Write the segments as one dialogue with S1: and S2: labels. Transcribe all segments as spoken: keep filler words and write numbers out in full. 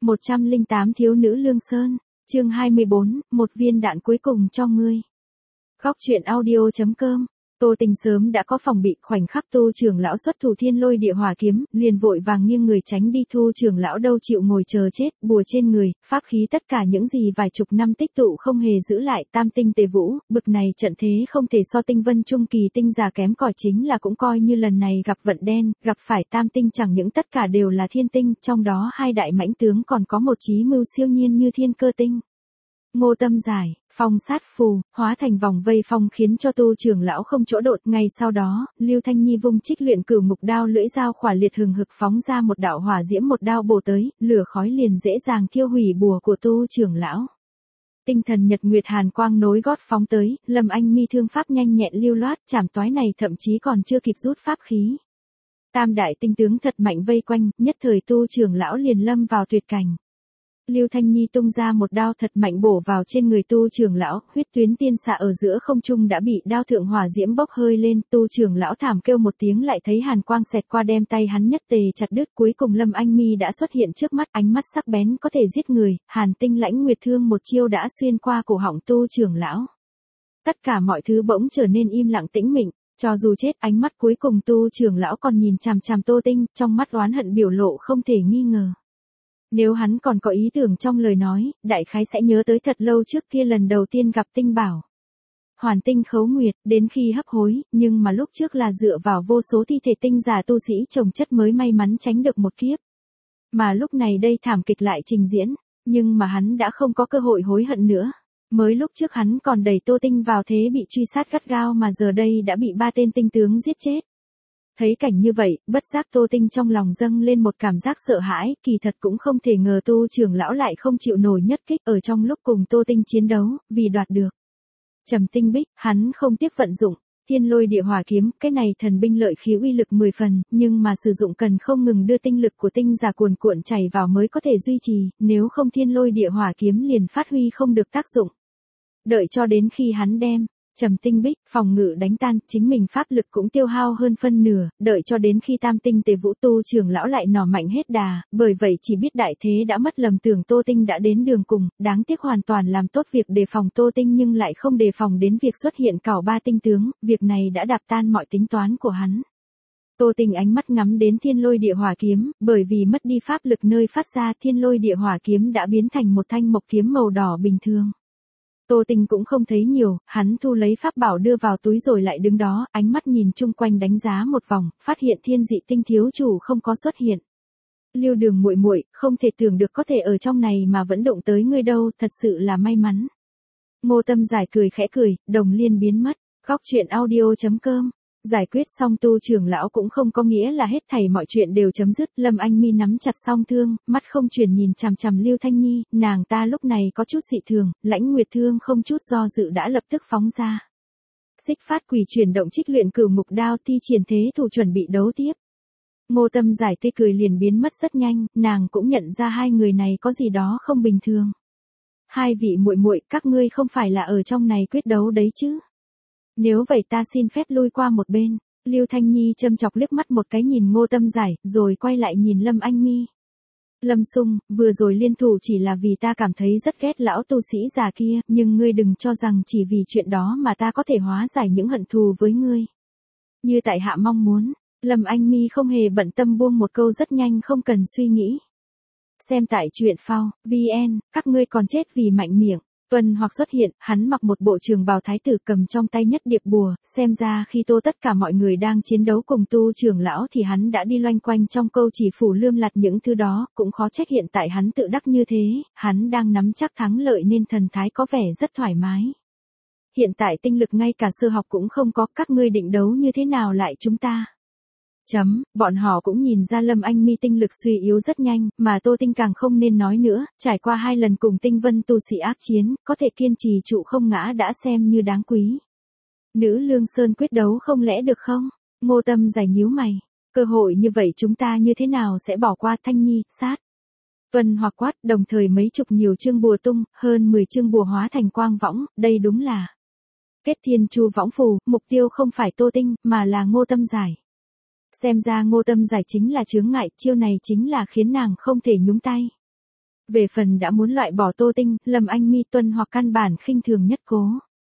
S1: một trăm lẻ tám Thiếu nữ Lương Sơn, chương hai mươi bốn, một viên đạn cuối cùng cho ngươi. Góc truyện audio chấm com. Tô Tình sớm đã có phòng bị, khoảnh khắc Tu trưởng lão xuất thủ thiên lôi địa hỏa kiếm, liền vội vàng nghiêng người tránh đi. Thu trưởng lão đâu chịu ngồi chờ chết, bùa trên người, pháp khí tất cả những gì vài chục năm tích tụ không hề giữ lại. Tam tinh tề vũ, bực này trận thế không thể so tinh vân trung kỳ tinh giả kém cỏi, chính là cũng coi như lần này gặp vận đen, gặp phải tam tinh chẳng những tất cả đều là thiên tinh, trong đó hai đại mãnh tướng còn có một chí mưu siêu nhiên như thiên cơ tinh. Ngô Tâm giải, phong sát phù, hóa thành vòng vây phong khiến cho Tu trưởng lão không chỗ đột. Ngay sau đó, Lưu Thanh Nhi vung trích luyện cửu ngục đao, lưỡi dao khỏa liệt hừng hực phóng ra một đạo hỏa diễm, một đao bổ tới, lửa khói liền dễ dàng thiêu hủy bùa của Tu trưởng lão. Tinh thần nhật nguyệt hàn quang nối gót phóng tới, Lâm Anh Mi thương pháp nhanh nhẹn lưu loát, chảm toái này thậm chí còn chưa kịp rút pháp khí. Tam đại tinh tướng thật mạnh vây quanh, nhất thời Tu trưởng lão liền lâm vào tuyệt cảnh. Lưu Thanh Nhi tung ra một đao thật mạnh bổ vào trên người Tu trưởng lão, huyết tuyến tiên xạ ở giữa không trung đã bị đao thượng hỏa diễm bốc hơi lên. Tu trưởng lão thảm kêu một tiếng, lại thấy hàn quang xẹt qua đem tay hắn nhất tề chặt đứt. Cuối cùng Lâm Anh Mi đã xuất hiện trước mắt, ánh mắt sắc bén có thể giết người, hàn tinh lãnh nguyệt thương một chiêu đã xuyên qua cổ họng Tu trưởng lão. Tất cả mọi thứ bỗng trở nên im lặng tĩnh mịch. Cho dù chết, ánh mắt cuối cùng Tu trưởng lão còn nhìn chằm chằm Tô Tinh, trong mắt oán hận biểu lộ không thể nghi ngờ. Nếu hắn còn có ý tưởng trong lời nói, đại khái sẽ nhớ tới thật lâu trước kia lần đầu tiên gặp tinh bảo. Hoàn tinh khấu nguyệt, đến khi hấp hối, nhưng mà lúc trước là dựa vào vô số thi thể tinh giả tu sĩ chồng chất mới may mắn tránh được một kiếp. Mà lúc này đây thảm kịch lại trình diễn, nhưng mà hắn đã không có cơ hội hối hận nữa. Mới lúc trước hắn còn đẩy Tô Tinh vào thế bị truy sát gắt gao, mà giờ đây đã bị ba tên tinh tướng giết chết. Thấy cảnh như vậy, bất giác Tô Tinh trong lòng dâng lên một cảm giác sợ hãi, kỳ thật cũng không thể ngờ Tu trưởng lão lại không chịu nổi nhất kích ở trong lúc cùng Tô Tinh chiến đấu, vì đoạt được Trầm Tinh Bích, hắn không tiếc vận dụng thiên lôi địa hỏa kiếm, cái này thần binh lợi khí uy lực mười phần, nhưng mà sử dụng cần không ngừng đưa tinh lực của tinh giả cuồn cuộn chảy vào mới có thể duy trì, nếu không thiên lôi địa hỏa kiếm liền phát huy không được tác dụng. Đợi cho đến khi hắn đem Trầm Tinh Bích phòng ngự đánh tan, chính mình pháp lực cũng tiêu hao hơn phân nửa, đợi cho đến khi tam tinh tề vũ Tu trưởng lão lại nỏ mạnh hết đà, bởi vậy chỉ biết đại thế đã mất, lầm tưởng Tô Tinh đã đến đường cùng, đáng tiếc hoàn toàn làm tốt việc đề phòng Tô Tinh nhưng lại không đề phòng đến việc xuất hiện cảo ba tinh tướng, việc này đã đạp tan mọi tính toán của hắn. Tô Tinh ánh mắt ngắm đến thiên lôi địa hỏa kiếm, bởi vì mất đi pháp lực nơi phát ra, thiên lôi địa hỏa kiếm đã biến thành một thanh mộc kiếm màu đỏ bình thường. Tô Tinh cũng không thấy nhiều, hắn thu lấy pháp bảo đưa vào túi rồi lại đứng đó, ánh mắt nhìn chung quanh đánh giá một vòng, phát hiện thiên dị tinh thiếu chủ không có xuất hiện. Lưu Đường muội muội, không thể tưởng được có thể ở trong này mà vẫn động tới ngươi đâu, thật sự là may mắn. Ngô Tâm giải cười khẽ cười, đồng liên biến mất. Góc truyện audio chấm com. Giải quyết xong Tu trưởng lão cũng không có nghĩa là hết thảy mọi chuyện đều chấm dứt. Lâm Anh Mi nắm chặt song thương, mắt không chuyển nhìn chằm chằm Lưu Thanh Nhi, nàng ta lúc này có chút dị thường, lãnh nguyệt thương không chút do dự đã lập tức phóng ra. Xích phát quỷ chuyển động trích luyện cửu ngục đao, thi triển thế thủ chuẩn bị đấu tiếp. Ngô Tâm giải tươi cười liền biến mất rất nhanh, nàng cũng nhận ra hai người này có gì đó không bình thường. Hai vị muội muội, các ngươi không phải là ở trong này quyết đấu đấy chứ? Nếu vậy ta xin phép lui qua một bên. Lưu Thanh Nhi châm chọc liếc mắt một cái nhìn Ngô Tâm giải, rồi quay lại nhìn Lâm Anh Mi. Lâm Sung, vừa rồi liên thủ chỉ là vì ta cảm thấy rất ghét lão tu sĩ già kia, nhưng ngươi đừng cho rằng chỉ vì chuyện đó mà ta có thể hóa giải những hận thù với ngươi. Như tại hạ mong muốn. Lâm Anh Mi không hề bận tâm buông một câu rất nhanh không cần suy nghĩ. Xem tại truyện phao, vn, các ngươi còn chết vì mạnh miệng. Tuần Hoặc xuất hiện, hắn mặc một bộ trường bào thái tử, cầm trong tay nhất điệp bùa, xem ra khi Tô tất cả mọi người đang chiến đấu cùng Tu trưởng lão thì hắn đã đi loanh quanh trong câu chỉ phủ lươm lặt những thứ đó, cũng khó trách hiện tại hắn tự đắc như thế, hắn đang nắm chắc thắng lợi nên thần thái có vẻ rất thoải mái. Hiện tại tinh lực ngay cả sơ học cũng không có, các ngươi định đấu như thế nào lại chúng ta? Chấm, bọn họ cũng nhìn ra Lâm Anh Mi tinh lực suy yếu rất nhanh, mà Tô Tinh càng không nên nói nữa, trải qua hai lần cùng tinh vân tu sĩ ác chiến, có thể kiên trì trụ không ngã đã xem như đáng quý. Nữ Lương Sơn quyết đấu không lẽ được không? Ngô Tâm giải nhíu mày, cơ hội như vậy chúng ta như thế nào sẽ bỏ qua? Thanh Nhi, sát. Tuần Hoặc quát, đồng thời mấy chục nhiều chương bùa tung, hơn mười chương bùa hóa thành quang võng, đây đúng là kết thiên chu võng phù, mục tiêu không phải Tô Tinh, mà là Ngô Tâm giải. Xem ra Ngô Tâm giải chính là chướng ngại, chiêu này chính là khiến nàng không thể nhúng tay. Về phần đã muốn loại bỏ Tô Tinh, Lâm Anh Mi tuân hoặc căn bản khinh thường nhất cố.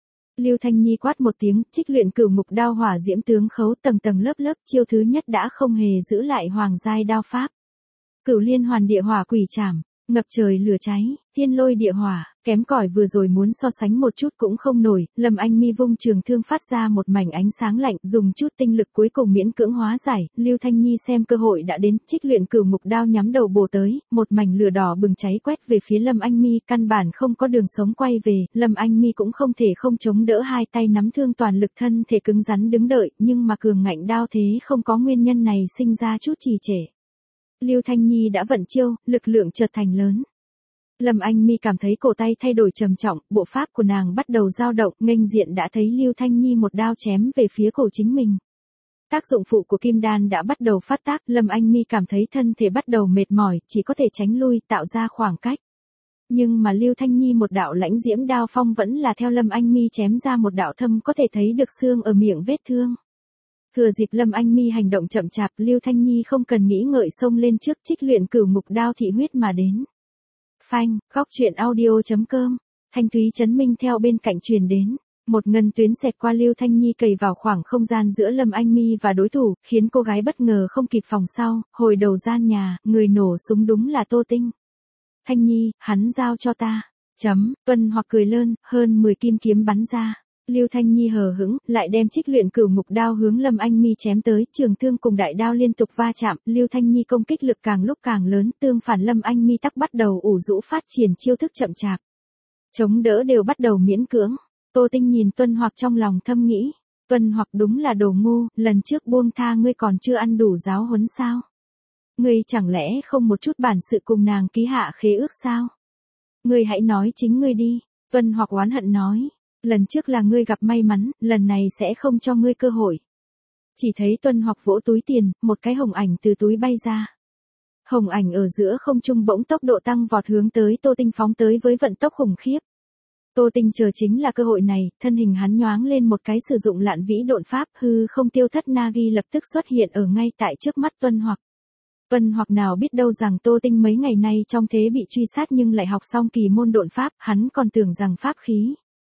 S1: Lưu Thanh Nhi quát một tiếng, trích luyện cửu ngục đao hỏa diễm tướng khấu tầng tầng lớp lớp, chiêu thứ nhất đã không hề giữ lại hoàng giai đao pháp. Cửu liên hoàn địa hỏa quỷ trảm, ngập trời lửa cháy, thiên lôi địa hỏa, kém cỏi vừa rồi muốn so sánh một chút cũng không nổi, Lâm Anh Mi vung trường thương phát ra một mảnh ánh sáng lạnh, dùng chút tinh lực cuối cùng miễn cưỡng hóa giải, Lưu Thanh Nhi xem cơ hội đã đến, trích luyện cửu ngục đao nhắm đầu bổ tới, một mảnh lửa đỏ bừng cháy quét về phía Lâm Anh Mi, căn bản không có đường sống quay về, Lâm Anh Mi cũng không thể không chống đỡ, hai tay nắm thương toàn lực, thân thể cứng rắn đứng đợi, nhưng mà cường ngạnh đao thế không có nguyên nhân này sinh ra chút trì trệ. Lưu Thanh Nhi đã vận chiêu, lực lượng chợt thành lớn. Lâm Anh Mi cảm thấy cổ tay thay đổi trầm trọng, bộ pháp của nàng bắt đầu dao động, nghênh diện đã thấy Lưu Thanh Nhi một đao chém về phía cổ chính mình. Tác dụng phụ của kim đan đã bắt đầu phát tác, Lâm Anh Mi cảm thấy thân thể bắt đầu mệt mỏi, chỉ có thể tránh lui, tạo ra khoảng cách. Nhưng mà Lưu Thanh Nhi một đạo lãnh diễm đao phong vẫn là theo Lâm Anh Mi chém ra một đạo thâm có thể thấy được xương ở miệng vết thương. Thừa dịp Lâm Anh Mi hành động chậm chạp, Lưu Thanh Nhi không cần nghĩ ngợi xông lên trước, trích luyện cửu ngục đao thị huyết mà đến. Phanh, góc truyện audio chấm com, thanh thúy chấn minh theo bên cạnh truyền đến. Một ngân tuyến xẹt qua Lưu Thanh Nhi cày vào khoảng không gian giữa Lâm Anh Mi và đối thủ, khiến cô gái bất ngờ không kịp phòng sau, hồi đầu gian nhà, người nổ súng đúng là Tô Tinh. Thanh Nhi, hắn giao cho ta. Chấm, tuân hoặc cười lơn, hơn mười kim kiếm bắn ra. Lưu Thanh Nhi hờ hững, lại đem trích luyện cửu ngục đao hướng Lâm Anh Mi chém tới, trường thương cùng đại đao liên tục va chạm, Lưu Thanh Nhi công kích lực càng lúc càng lớn, tương phản Lâm Anh Mi tắc bắt đầu ủ rũ phát triển chiêu thức chậm chạp. Chống đỡ đều bắt đầu miễn cưỡng. Tô Tinh nhìn Tuân Hoặc trong lòng thâm nghĩ, Tuân Hoặc đúng là đồ ngu, lần trước buông tha ngươi còn chưa ăn đủ giáo huấn sao? Ngươi chẳng lẽ không một chút bản sự cùng nàng ký hạ khế ước sao? Ngươi hãy nói chính ngươi đi, Tuân Hoặc oán hận nói. Lần trước là ngươi gặp may mắn, lần này sẽ không cho ngươi cơ hội. Chỉ thấy Tuân Hoặc vỗ túi tiền, một cái hồng ảnh từ túi bay ra. Hồng ảnh ở giữa không trung bỗng tốc độ tăng vọt hướng tới Tô Tinh phóng tới với vận tốc khủng khiếp. Tô Tinh chờ chính là cơ hội này, thân hình hắn nhoáng lên một cái sử dụng lạn vĩ độn pháp, hư không tiêu thất Nagi lập tức xuất hiện ở ngay tại trước mắt Tuân Hoặc. Tuân Hoặc nào biết đâu rằng Tô Tinh mấy ngày nay trong thế bị truy sát nhưng lại học xong kỳ môn độn pháp, hắn còn tưởng rằng pháp khí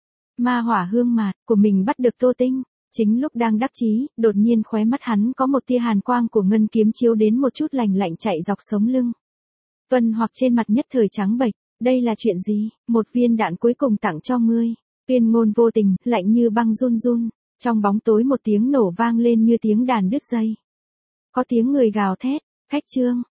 S1: ma hỏa hương mạt của mình bắt được Tô Tinh. Chính lúc đang đắc chí, đột nhiên khóe mắt hắn có một tia hàn quang của ngân kiếm chiếu đến một chút lành lạnh chạy dọc sống lưng. Tuân Hoặc trên mặt nhất thời trắng bệch, đây là chuyện gì? Một viên đạn cuối cùng tặng cho ngươi. Tuyên ngôn vô tình, lạnh như băng run run. Trong bóng tối một tiếng nổ vang lên như tiếng đàn đứt dây. Có tiếng người gào thét, khách trương,